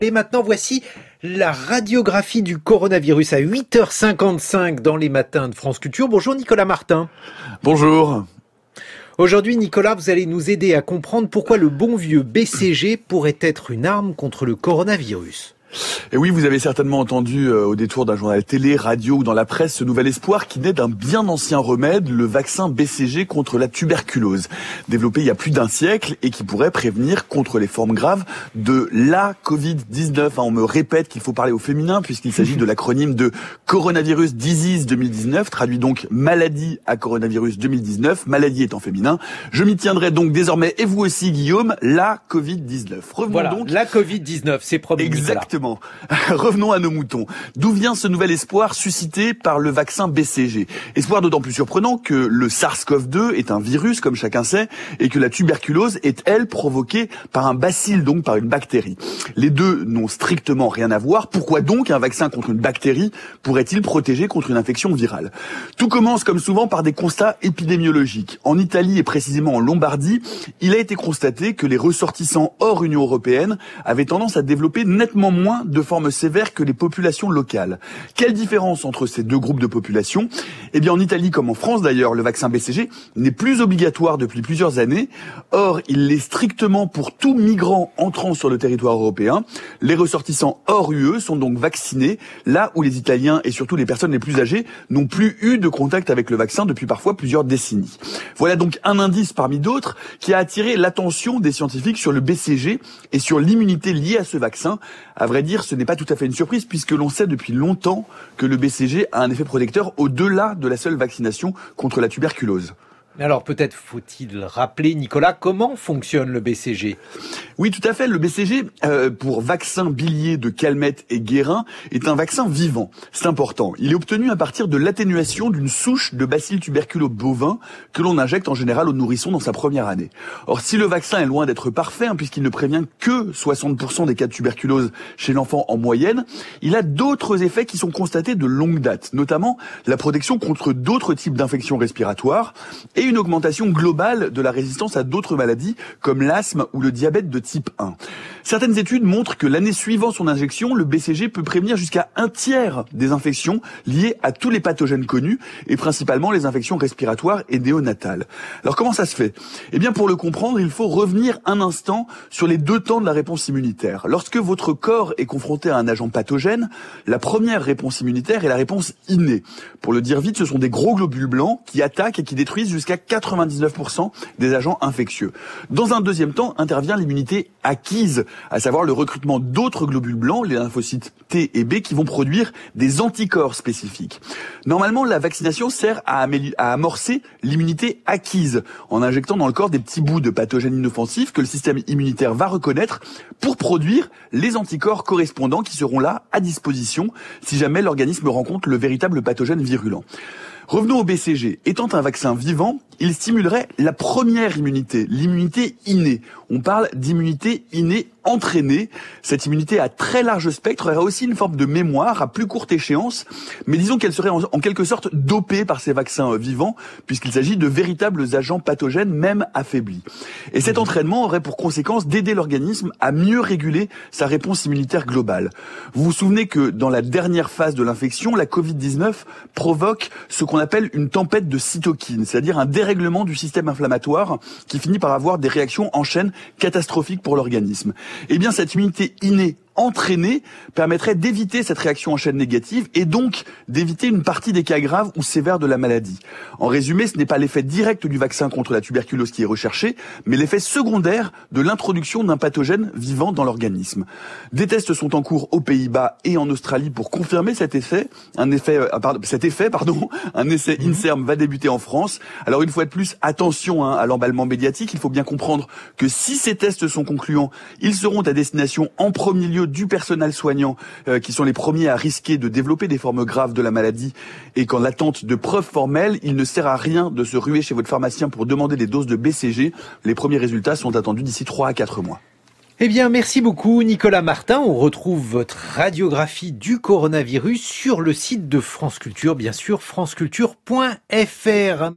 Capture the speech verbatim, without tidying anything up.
Et maintenant, voici la radiographie du coronavirus à huit heures cinquante-cinq dans les matins de France Culture. Bonjour Nicolas Martin. Bonjour. Aujourd'hui, Nicolas, vous allez nous aider à comprendre pourquoi le bon vieux B C G pourrait être une arme contre le coronavirus. Et oui, vous avez certainement entendu euh, au détour d'un journal télé, radio ou dans la presse ce nouvel espoir qui naît d'un bien ancien remède, le vaccin B C G contre la tuberculose, développé il y a plus d'un siècle et qui pourrait prévenir contre les formes graves de la covid dix-neuf. Hein, on me répète qu'il faut parler au féminin puisqu'il s'agit de l'acronyme de Coronavirus Disease deux mille dix-neuf, traduit donc maladie à coronavirus deux mille dix-neuf, maladie étant féminin. Je m'y tiendrai donc désormais, et vous aussi Guillaume, la covid dix-neuf. Revenons voilà, donc la covid dix-neuf, c'est promis. Exactement. Revenons à nos moutons. D'où vient ce nouvel espoir suscité par le vaccin B C G? Espoir d'autant plus surprenant que le SARS-CoV deux est un virus, comme chacun sait, et que la tuberculose est, elle, provoquée par un bacille, donc par une bactérie. Les deux n'ont strictement rien à voir. Pourquoi donc un vaccin contre une bactérie pourrait-il protéger contre une infection virale? Tout commence, comme souvent, par des constats épidémiologiques. En Italie et précisément en Lombardie, il a été constaté que les ressortissants hors Union européenne avaient tendance à développer nettement moins de formes sévères que les populations locales. Quelle différence entre ces deux groupes de population? Eh bien, en Italie comme en France d'ailleurs, le vaccin B C G n'est plus obligatoire depuis plusieurs années. Or, il l'est strictement pour tout migrant entrant sur le territoire européen. Les ressortissants hors U E sont donc vaccinés, là où les Italiens et surtout les personnes les plus âgées n'ont plus eu de contact avec le vaccin depuis parfois plusieurs décennies. Voilà donc un indice parmi d'autres qui a attiré l'attention des scientifiques sur le B C G et sur l'immunité liée à ce vaccin. À vrai dire, ce n'est pas tout à fait une surprise puisque l'on sait depuis longtemps que le B C G a un effet protecteur au-delà de la seule vaccination contre la tuberculose. Mais alors peut-être faut-il rappeler, Nicolas, comment fonctionne le B C G? Oui, tout à fait. Le B C G, euh, pour vaccin bilier de Calmette et Guérin, est un vaccin vivant. C'est important. Il est obtenu à partir de l'atténuation d'une souche de bacille tuberculeux bovin que l'on injecte en général au nourrisson dans sa première année. Or, si le vaccin est loin d'être parfait, hein, puisqu'il ne prévient que soixante pour cent des cas de tuberculose chez l'enfant en moyenne, il a d'autres effets qui sont constatés de longue date, notamment la protection contre d'autres types d'infections respiratoires et une augmentation globale de la résistance à d'autres maladies comme l'asthme ou le diabète de type un. Certaines études montrent que l'année suivant son injection, le B C G peut prévenir jusqu'à un tiers des infections liées à tous les pathogènes connus et principalement les infections respiratoires et néonatales. Alors comment ça se fait? Eh bien pour le comprendre, il faut revenir un instant sur les deux temps de la réponse immunitaire. Lorsque votre corps est confronté à un agent pathogène, la première réponse immunitaire est la réponse innée. Pour le dire vite, ce sont des gros globules blancs qui attaquent et qui détruisent jusqu'à quatre-vingt-dix-neuf pour cent des agents infectieux. Dans un deuxième temps, intervient l'immunité acquise, à savoir le recrutement d'autres globules blancs, les lymphocytes T et B, qui vont produire des anticorps spécifiques. Normalement, la vaccination sert à, améliorer, à amorcer l'immunité acquise, en injectant dans le corps des petits bouts de pathogènes inoffensifs que le système immunitaire va reconnaître pour produire les anticorps correspondants qui seront là à disposition si jamais l'organisme rencontre le véritable pathogène virulent. Revenons au B C G. Étant un vaccin vivant, il stimulerait la première immunité, l'immunité innée. On parle d'immunité innée entraînée. Cette immunité à très large spectre aurait aussi une forme de mémoire à plus courte échéance, mais disons qu'elle serait en, en quelque sorte dopée par ces vaccins vivants, puisqu'il s'agit de véritables agents pathogènes, même affaiblis. Et cet entraînement aurait pour conséquence d'aider l'organisme à mieux réguler sa réponse immunitaire globale. Vous vous souvenez que dans la dernière phase de l'infection, la covid dix-neuf provoque ce qu'on appelle une tempête de cytokines, c'est-à-dire un dérèglement du système inflammatoire qui finit par avoir des réactions en chaîne catastrophiques pour l'organisme. Eh bien, cette immunité innée entraînée permettrait d'éviter cette réaction en chaîne négative et donc d'éviter une partie des cas graves ou sévères de la maladie. En résumé, ce n'est pas l'effet direct du vaccin contre la tuberculose qui est recherché, mais l'effet secondaire de l'introduction d'un pathogène vivant dans l'organisme. Des tests sont en cours aux Pays-Bas et en Australie pour confirmer cet effet. Un effet, euh, pardon, cet effet, pardon, un essai INSERM va débuter en France. Alors une fois de plus, attention hein, à l'emballement médiatique. Il faut bien comprendre que si ces tests sont concluants, ils seront à destination en premier lieu du personnel soignant euh, qui sont les premiers à risquer de développer des formes graves de la maladie et qu'en l'attente de preuves formelles, il ne sert à rien de se ruer chez votre pharmacien pour demander des doses de B C G. Les premiers résultats sont attendus d'ici trois à quatre mois. Eh bien, merci beaucoup Nicolas Martin. On retrouve votre radiographie du coronavirus sur le site de France Culture, bien sûr, franceculture point f r.